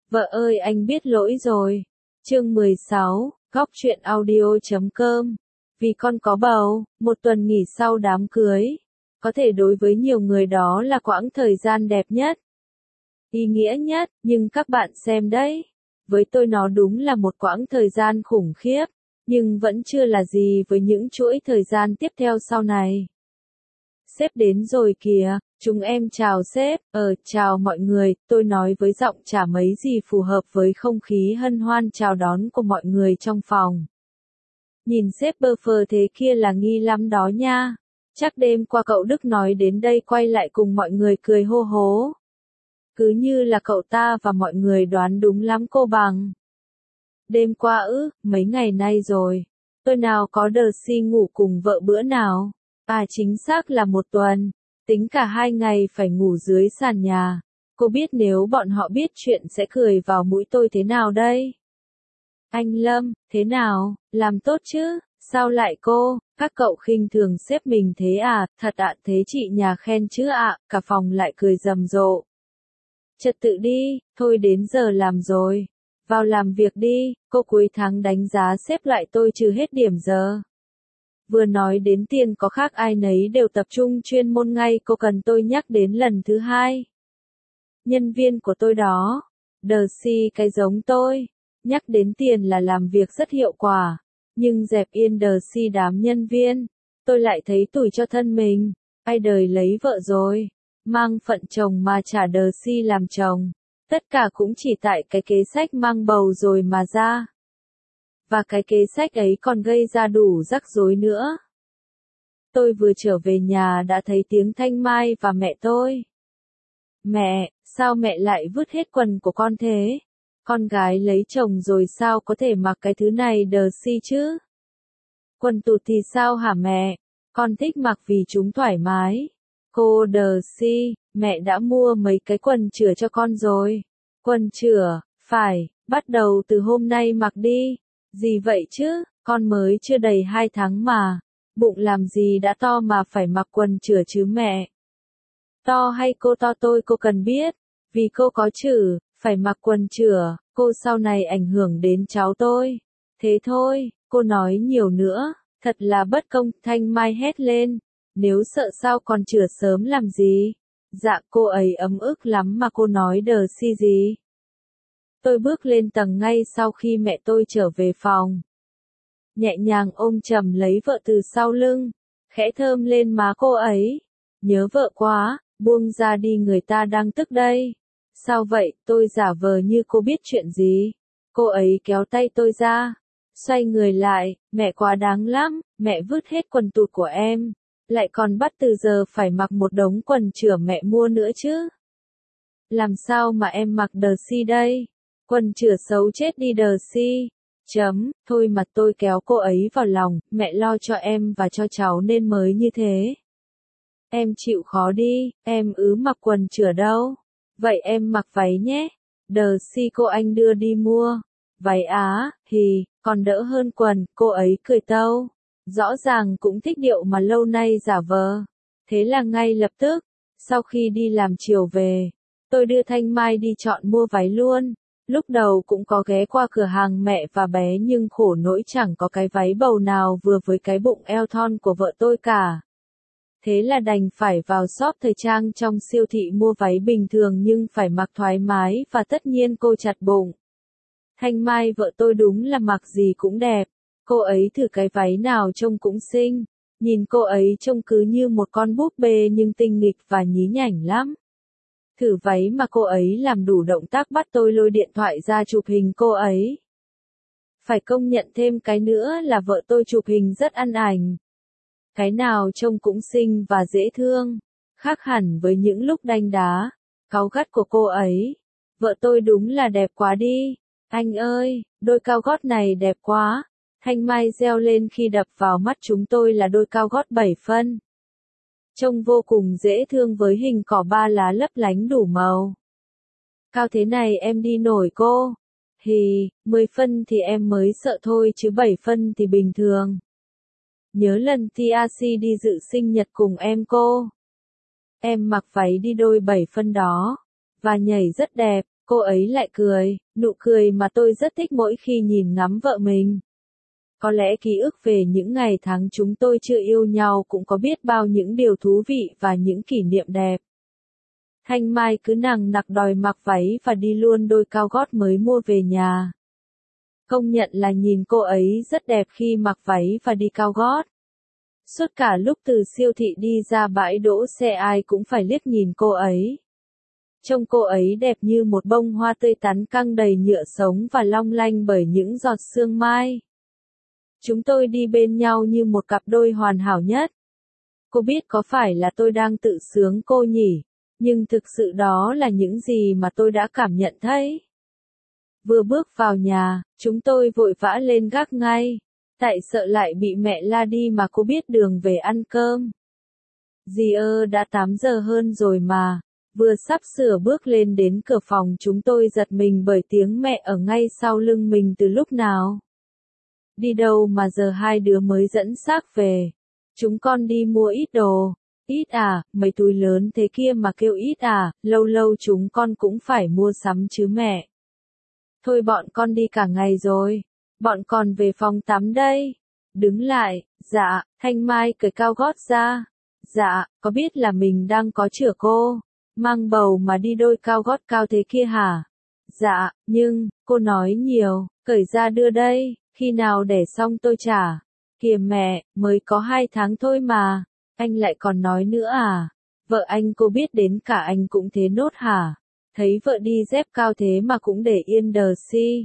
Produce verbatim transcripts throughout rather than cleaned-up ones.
Vợ ơi anh biết lỗi rồi. Chương mười sáu, góc truyện audio chấm com. Vì con có bầu, một tuần nghỉ sau đám cưới. Có thể đối với nhiều người đó là quãng thời gian đẹp nhất, ý nghĩa nhất, nhưng các bạn xem đấy. Với tôi nó đúng là một quãng thời gian khủng khiếp, nhưng vẫn chưa là gì với những chuỗi thời gian tiếp theo sau này. Sếp đến rồi kìa, chúng em chào sếp, ờ, chào mọi người, tôi nói với giọng chả mấy gì phù hợp với không khí hân hoan chào đón của mọi người trong phòng. Nhìn sếp bơ phờ thế kia là nghi lắm đó nha. Chắc đêm qua cậu Đức nói đến đây quay lại cùng mọi người cười hô hố. Cứ như là cậu ta và mọi người đoán đúng lắm cô bằng. Đêm qua ư, mấy ngày nay rồi. Tôi nào có đờ si ngủ cùng vợ bữa nào. À chính xác là một tuần. Tính cả hai ngày phải ngủ dưới sàn nhà. Cô biết nếu bọn họ biết chuyện sẽ cười vào mũi tôi thế nào đây? Anh Lâm, thế nào, làm tốt chứ? Sao lại cô? Các cậu khinh thường sếp mình thế à? Thật ạ, thế chị nhà khen chứ ạ? Cả phòng lại cười rầm rộ. Trật tự đi, thôi đến giờ làm rồi. Vào làm việc đi, cô cuối tháng đánh giá xếp lại tôi trừ hết điểm giờ. Vừa nói đến tiền có khác ai nấy đều tập trung chuyên môn ngay, cô cần tôi nhắc đến lần thứ hai. Nhân viên của tôi đó, đờ si cái giống tôi, nhắc đến tiền là làm việc rất hiệu quả, nhưng dẹp yên đờ si đám nhân viên, tôi lại thấy tủi cho thân mình, ai đời lấy vợ rồi, mang phận chồng mà chả đờ si làm chồng, tất cả cũng chỉ tại cái kế sách mang bầu rồi mà ra. Và cái kế sách ấy còn gây ra đủ rắc rối nữa. Tôi vừa trở về nhà đã thấy tiếng Thanh Mai và mẹ tôi. Mẹ, sao mẹ lại vứt hết quần của con thế? Con gái lấy chồng rồi sao có thể mặc cái thứ này đờ si chứ? Quần tụt thì sao hả mẹ? Con thích mặc vì chúng thoải mái. Cô đờ si, mẹ đã mua mấy cái quần chửa cho con rồi. Quần chửa, phải, bắt đầu từ hôm nay mặc đi. Gì vậy chứ, con mới chưa đầy hai tháng mà. Bụng làm gì đã to mà phải mặc quần chửa chứ mẹ? To hay cô to tôi cô cần biết. Vì cô có chữ, phải mặc quần chửa, cô sau này ảnh hưởng đến cháu tôi. Thế thôi, cô nói nhiều nữa, thật là bất công, Thanh Mai hét lên. Nếu sợ sao còn chửa sớm làm gì? Dạ cô ấy ấm ức lắm mà cô nói đờ si gì? Tôi bước lên tầng ngay sau khi mẹ tôi trở về phòng. Nhẹ nhàng ôm chầm lấy vợ từ sau lưng, khẽ thơm lên má cô ấy. Nhớ vợ quá, buông ra đi người ta đang tức đây. Sao vậy, tôi giả vờ như cô biết chuyện gì. Cô ấy kéo tay tôi ra, xoay người lại, mẹ quá đáng lắm, mẹ vứt hết quần tụt của em, lại còn bắt từ giờ phải mặc một đống quần chửa mẹ mua nữa chứ. Làm sao mà em mặc đờ si đây? Quần chửa xấu chết đi đờ si. Chấm, thôi mà tôi kéo cô ấy vào lòng, mẹ lo cho em và cho cháu nên mới như thế. Em chịu khó đi, em ứ mặc quần chửa đâu. Vậy em mặc váy nhé. Đờ si cô anh đưa đi mua. Váy á, thì, còn đỡ hơn quần, cô ấy cười tâu. Rõ ràng cũng thích điệu mà lâu nay giả vờ. Thế là ngay lập tức, sau khi đi làm chiều về, tôi đưa Thanh Mai đi chọn mua váy luôn. Lúc đầu cũng có ghé qua cửa hàng mẹ và bé nhưng khổ nỗi chẳng có cái váy bầu nào vừa với cái bụng eo thon của vợ tôi cả. Thế là đành phải vào shop thời trang trong siêu thị mua váy bình thường nhưng phải mặc thoải mái và tất nhiên cô chặt bụng. Thanh Mai vợ tôi đúng là mặc gì cũng đẹp. Cô ấy thử cái váy nào trông cũng xinh. Nhìn cô ấy trông cứ như một con búp bê nhưng tinh nghịch và nhí nhảnh lắm. Thử váy mà cô ấy làm đủ động tác bắt tôi lôi điện thoại ra chụp hình cô ấy. Phải công nhận thêm cái nữa là vợ tôi chụp hình rất ăn ảnh. Cái nào trông cũng xinh và dễ thương, khác hẳn với những lúc đanh đá, cáu gắt của cô ấy. Vợ tôi đúng là đẹp quá đi. Anh ơi, đôi cao gót này đẹp quá. Thanh Mai reo lên khi đập vào mắt chúng tôi là đôi cao gót bảy phân. Trông vô cùng dễ thương với hình cỏ ba lá lấp lánh đủ màu. Cao thế này em đi nổi cô? Hì, mười phân thì em mới sợ thôi chứ bảy phân thì bình thường. Nhớ lần tê rờ xê đi dự sinh nhật cùng em cô. Em mặc váy đi đôi bảy phân đó. Và nhảy rất đẹp, Cô ấy lại cười, nụ cười mà tôi rất thích mỗi khi nhìn ngắm vợ mình. Có lẽ ký ức về những ngày tháng chúng tôi chưa yêu nhau cũng có biết bao những điều thú vị và những kỷ niệm đẹp. Thanh Mai cứ nằng nặc đòi mặc váy và đi luôn đôi cao gót mới mua về nhà. Công nhận là nhìn cô ấy rất đẹp khi mặc váy và đi cao gót. Suốt cả lúc từ siêu thị đi ra bãi đỗ xe ai cũng phải liếc nhìn cô ấy. Trông cô ấy đẹp như một bông hoa tươi tắn căng đầy nhựa sống và long lanh bởi những giọt sương mai. Chúng tôi đi bên nhau như một cặp đôi hoàn hảo nhất. Cô biết có phải là tôi đang tự sướng cô nhỉ? Nhưng thực sự đó là những gì mà tôi đã cảm nhận thấy. Vừa bước vào nhà, chúng tôi vội vã lên gác ngay. Tại sợ lại bị mẹ la đi mà cô biết đường về ăn cơm. Dì ơ đã tám giờ hơn rồi mà. Vừa sắp sửa bước lên đến cửa phòng chúng tôi giật mình bởi tiếng mẹ ở ngay sau lưng mình từ lúc nào. Đi đâu mà giờ hai đứa mới dẫn xác về. Chúng con đi mua ít đồ. Ít à, mấy túi lớn thế kia mà kêu ít à, lâu lâu chúng con cũng phải mua sắm chứ mẹ. Thôi bọn con đi cả ngày rồi. Bọn con về phòng tắm đây. Đứng lại, dạ, Thanh Mai cởi cao gót ra. Dạ, có biết là mình đang có chữa cô. Mang bầu mà đi đôi cao gót cao thế kia hả? Dạ, nhưng, cô nói nhiều, cởi ra đưa đây, khi nào đẻ xong tôi trả. Kìa mẹ, mới có hai tháng thôi mà, anh lại còn nói nữa à? Vợ anh cô biết đến cả anh cũng thế nốt hả? Thấy vợ đi dép cao thế mà cũng để yên đờ si.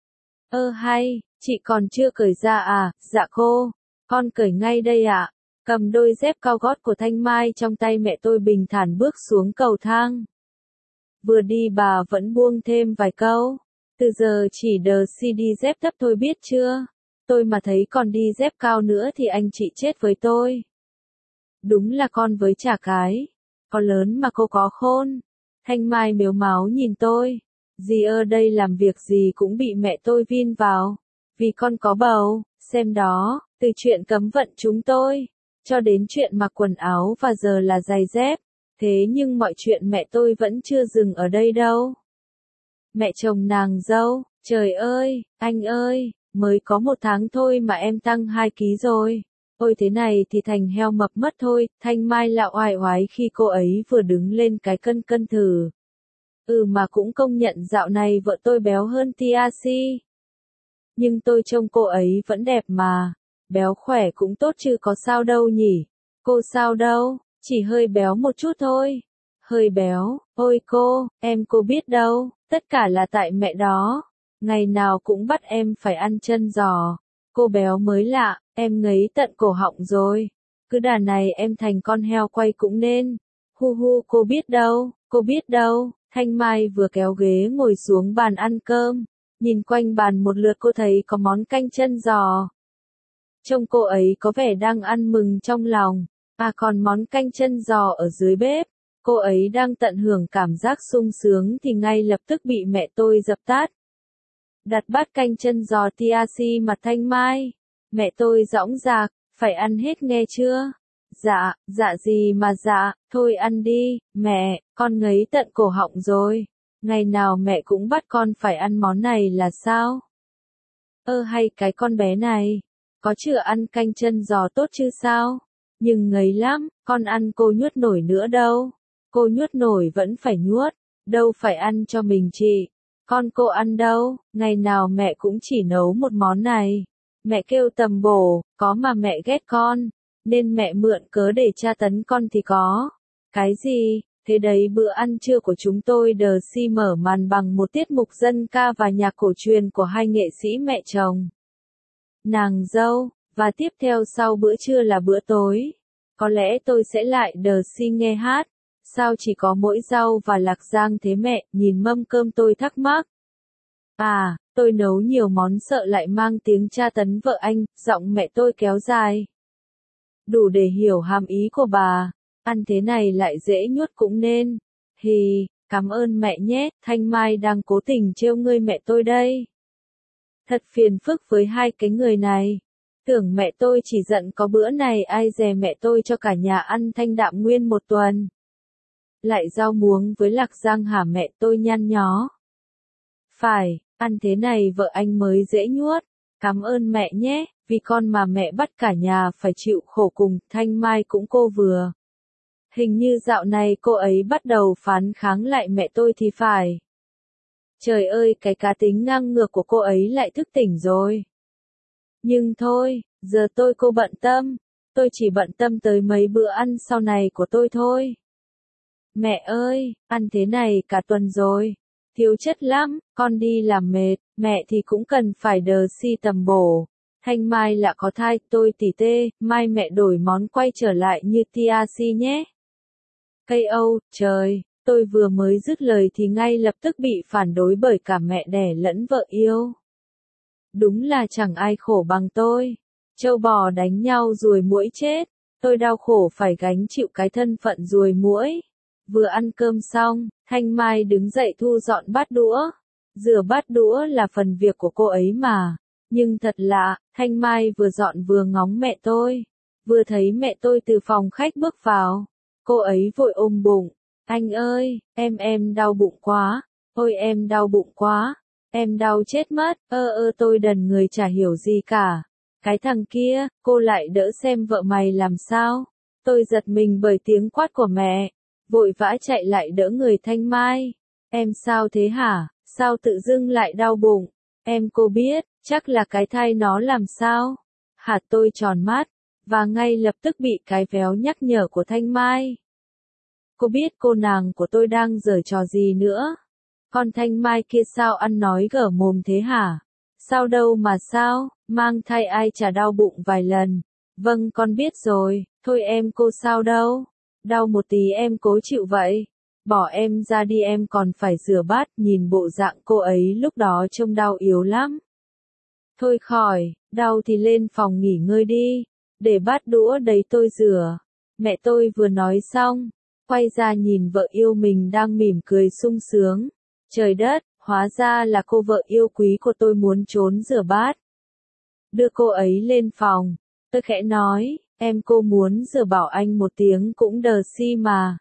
Ơ hay, chị còn chưa cởi ra à? Dạ cô, con cởi ngay đây ạ. Cầm đôi dép cao gót của Thanh Mai trong tay mẹ tôi bình thản bước xuống cầu thang. Vừa đi bà vẫn buông thêm vài câu. Từ giờ chỉ đờ si đi dép thấp thôi biết chưa? Tôi mà thấy còn đi dép cao nữa thì anh chị chết với tôi. Đúng là con với chả cái. Có lớn mà cô có khôn. Thanh Mai mếu máo nhìn tôi. Dì ơ đây làm việc gì cũng bị mẹ tôi vin vào. Vì con có bầu, xem đó, từ chuyện cấm vận chúng tôi. Cho đến chuyện mặc quần áo và giờ là giày dép. Thế nhưng mọi chuyện mẹ tôi vẫn chưa dừng ở đây đâu. Mẹ chồng nàng dâu, trời ơi, anh ơi, mới có một tháng thôi mà em tăng hai ký rồi. Ôi thế này thì thành heo mập mất thôi, Thanh Mai lạo oai oái khi cô ấy vừa đứng lên cái cân cân thử. Ừ mà cũng công nhận dạo này vợ tôi béo hơn Tia Si. Nhưng tôi trông cô ấy vẫn đẹp mà. Béo khỏe cũng tốt chứ có sao đâu nhỉ. Cô sao đâu, chỉ hơi béo một chút thôi. Hơi béo, ôi cô, em cô biết đâu, tất cả là tại mẹ đó. Ngày nào cũng bắt em phải ăn chân giò. Cô béo mới lạ, em ngấy tận cổ họng rồi. Cứ đà này em thành con heo quay cũng nên. Hu hu cô biết đâu, cô biết đâu. Thanh Mai vừa kéo ghế ngồi xuống bàn ăn cơm. Nhìn quanh bàn một lượt cô thấy có món canh chân giò. Trông cô ấy có vẻ đang ăn mừng trong lòng. À còn món canh chân giò ở dưới bếp. Cô ấy đang tận hưởng cảm giác sung sướng thì ngay lập tức bị mẹ tôi dập tắt. Đặt bát canh chân giò Tia Si mặt Thanh Mai. Mẹ tôi dõng dạc, phải ăn hết nghe chưa? Dạ, dạ gì mà dạ, thôi ăn đi, mẹ, con ngấy tận cổ họng rồi. Ngày nào mẹ cũng bắt con phải ăn món này là sao? Ơ hay cái con bé này, có chữa ăn canh chân giò tốt chứ sao? Nhưng ngấy lắm, con ăn cô nhuốt nổi nữa đâu. Cô nhuốt nổi vẫn phải nhuốt, đâu phải ăn cho mình chị. Con cô ăn đâu, ngày nào mẹ cũng chỉ nấu một món này. Mẹ kêu tầm bổ, có mà mẹ ghét con, nên mẹ mượn cớ để tra tấn con thì có. Cái gì, thế đấy bữa ăn trưa của chúng tôi đờ si mở màn bằng một tiết mục dân ca và nhạc cổ truyền của hai nghệ sĩ mẹ chồng. Nàng dâu, và tiếp theo sau bữa trưa là bữa tối. Có lẽ tôi sẽ lại đờ si nghe hát. Sao chỉ có mỗi rau và lạc rang thế mẹ, nhìn mâm cơm tôi thắc mắc. À, tôi nấu nhiều món sợ lại mang tiếng tra tấn vợ anh, giọng mẹ tôi kéo dài. Đủ để hiểu hàm ý của bà, ăn thế này lại dễ nhuốt cũng nên. Hì, cảm ơn mẹ nhé, Thanh Mai đang cố tình trêu ngươi mẹ tôi đây. Thật phiền phức với hai cái người này. Tưởng mẹ tôi chỉ giận có bữa này ai dè mẹ tôi cho cả nhà ăn thanh đạm nguyên một tuần. Lại rau muống với lạc rang hả mẹ tôi nhăn nhó. Phải, ăn thế này vợ anh mới dễ nhuốt. Cảm ơn mẹ nhé, vì con mà mẹ bắt cả nhà phải chịu khổ cùng, Thanh Mai cũng cô vừa. Hình như dạo này cô ấy bắt đầu phản kháng lại mẹ tôi thì phải. Trời ơi, cái cá tính ngang ngược của cô ấy lại thức tỉnh rồi. Nhưng thôi, giờ tôi cô bận tâm. Tôi chỉ bận tâm tới mấy bữa ăn sau này của tôi thôi. Mẹ ơi, ăn thế này cả tuần rồi. Thiếu chất lắm, con đi làm mệt, mẹ thì cũng cần phải đờ si tầm bổ. Thanh Mai là có thai, tôi tỉ tê, mai mẹ đổi món quay trở lại như tê rờ xê nhé. Cây Âu, trời, tôi vừa mới dứt lời thì ngay lập tức bị phản đối bởi cả mẹ đẻ lẫn vợ yêu. Đúng là chẳng ai khổ bằng tôi. Trâu bò đánh nhau ruồi muỗi chết, tôi đau khổ phải gánh chịu cái thân phận ruồi muỗi. Vừa ăn cơm xong, Thanh Mai đứng dậy thu dọn bát đũa. Rửa bát đũa là phần việc của cô ấy mà. Nhưng thật lạ, Thanh Mai vừa dọn vừa ngóng mẹ tôi. Vừa thấy mẹ tôi từ phòng khách bước vào. Cô ấy vội ôm bụng. Anh ơi, em em đau bụng quá. Ôi em đau bụng quá. Em đau chết mất. Ơ ơ tôi đần người chả hiểu gì cả. Cái thằng kia, cô lại đỡ xem vợ mày làm sao. Tôi giật mình bởi tiếng quát của mẹ. Vội vã chạy lại đỡ người Thanh Mai. Em sao thế hả? Sao tự dưng lại đau bụng? Em cô biết, chắc là cái thai nó làm sao? Hả tôi tròn mắt, và ngay lập tức bị cái véo nhắc nhở của Thanh Mai. Cô biết cô nàng của tôi đang giở trò gì nữa? Con Thanh Mai kia sao ăn nói gở mồm thế hả? Sao đâu mà sao, mang thai ai chả đau bụng vài lần. Vâng con biết rồi, thôi em cô sao đâu. Đau một tí em cố chịu vậy. Bỏ em ra đi em còn phải rửa bát, nhìn bộ dạng cô ấy lúc đó trông đau yếu lắm. Thôi khỏi, đau thì lên phòng nghỉ ngơi đi, để bát đũa đấy tôi rửa. Mẹ tôi vừa nói xong, quay ra nhìn vợ yêu mình đang mỉm cười sung sướng. Trời đất, hóa ra là cô vợ yêu quý của tôi muốn trốn rửa bát. Đưa cô ấy lên phòng, tôi khẽ nói, em cô muốn rửa bảo anh một tiếng cũng đờ si mà.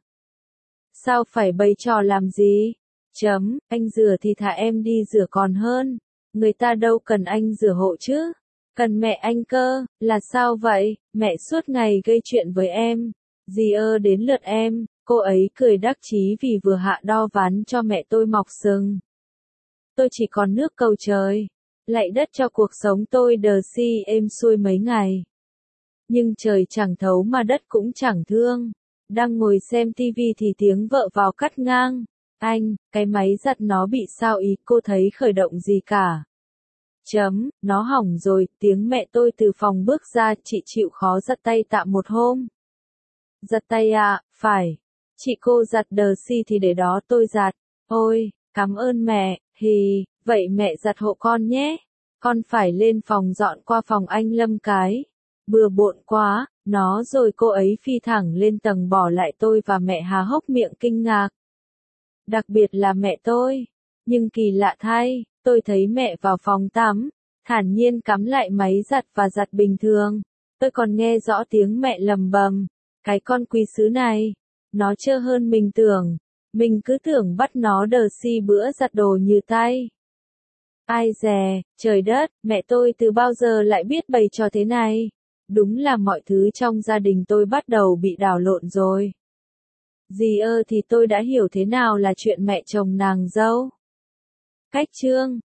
Sao phải bày trò làm gì? Chấm, anh rửa thì thả em đi rửa còn hơn. Người ta đâu cần anh rửa hộ chứ. Cần mẹ anh cơ, là sao vậy? Mẹ suốt ngày gây chuyện với em. Dì ơ đến lượt em, cô ấy cười đắc chí vì vừa hạ đo ván cho mẹ tôi mọc sừng. Tôi chỉ còn nước cầu trời. Lạy đất cho cuộc sống tôi đờ si êm xuôi mấy ngày. Nhưng trời chẳng thấu mà đất cũng chẳng thương. Đang ngồi xem tivi thì tiếng vợ vào cắt ngang. Anh, cái máy giặt nó bị sao ý, cô thấy khởi động gì cả. Chấm, nó hỏng rồi, tiếng mẹ tôi từ phòng bước ra, chị chịu khó giặt tay tạm một hôm. Giặt tay à, phải. Chị cô giặt đờ si thì để đó tôi giặt. Ôi, cảm ơn mẹ, hì, vậy mẹ giặt hộ con nhé. Con phải lên phòng dọn qua phòng anh Lâm cái. Bừa bộn quá, nó rồi cô ấy phi thẳng lên tầng bỏ lại tôi và mẹ há hốc miệng kinh ngạc. Đặc biệt là mẹ tôi. Nhưng kỳ lạ thay, tôi thấy mẹ vào phòng tắm, thản nhiên cắm lại máy giặt và giặt bình thường. Tôi còn nghe rõ tiếng mẹ lầm bầm. Cái con quý sứ này, nó trơ hơn mình tưởng. Mình cứ tưởng bắt nó đờ si bữa giặt đồ như tay. Ai dè, trời đất, mẹ tôi từ bao giờ lại biết bày trò thế này? Đúng là mọi thứ trong gia đình tôi bắt đầu bị đảo lộn rồi. Dì ơ thì tôi đã hiểu thế nào là chuyện mẹ chồng nàng dâu. Cách chương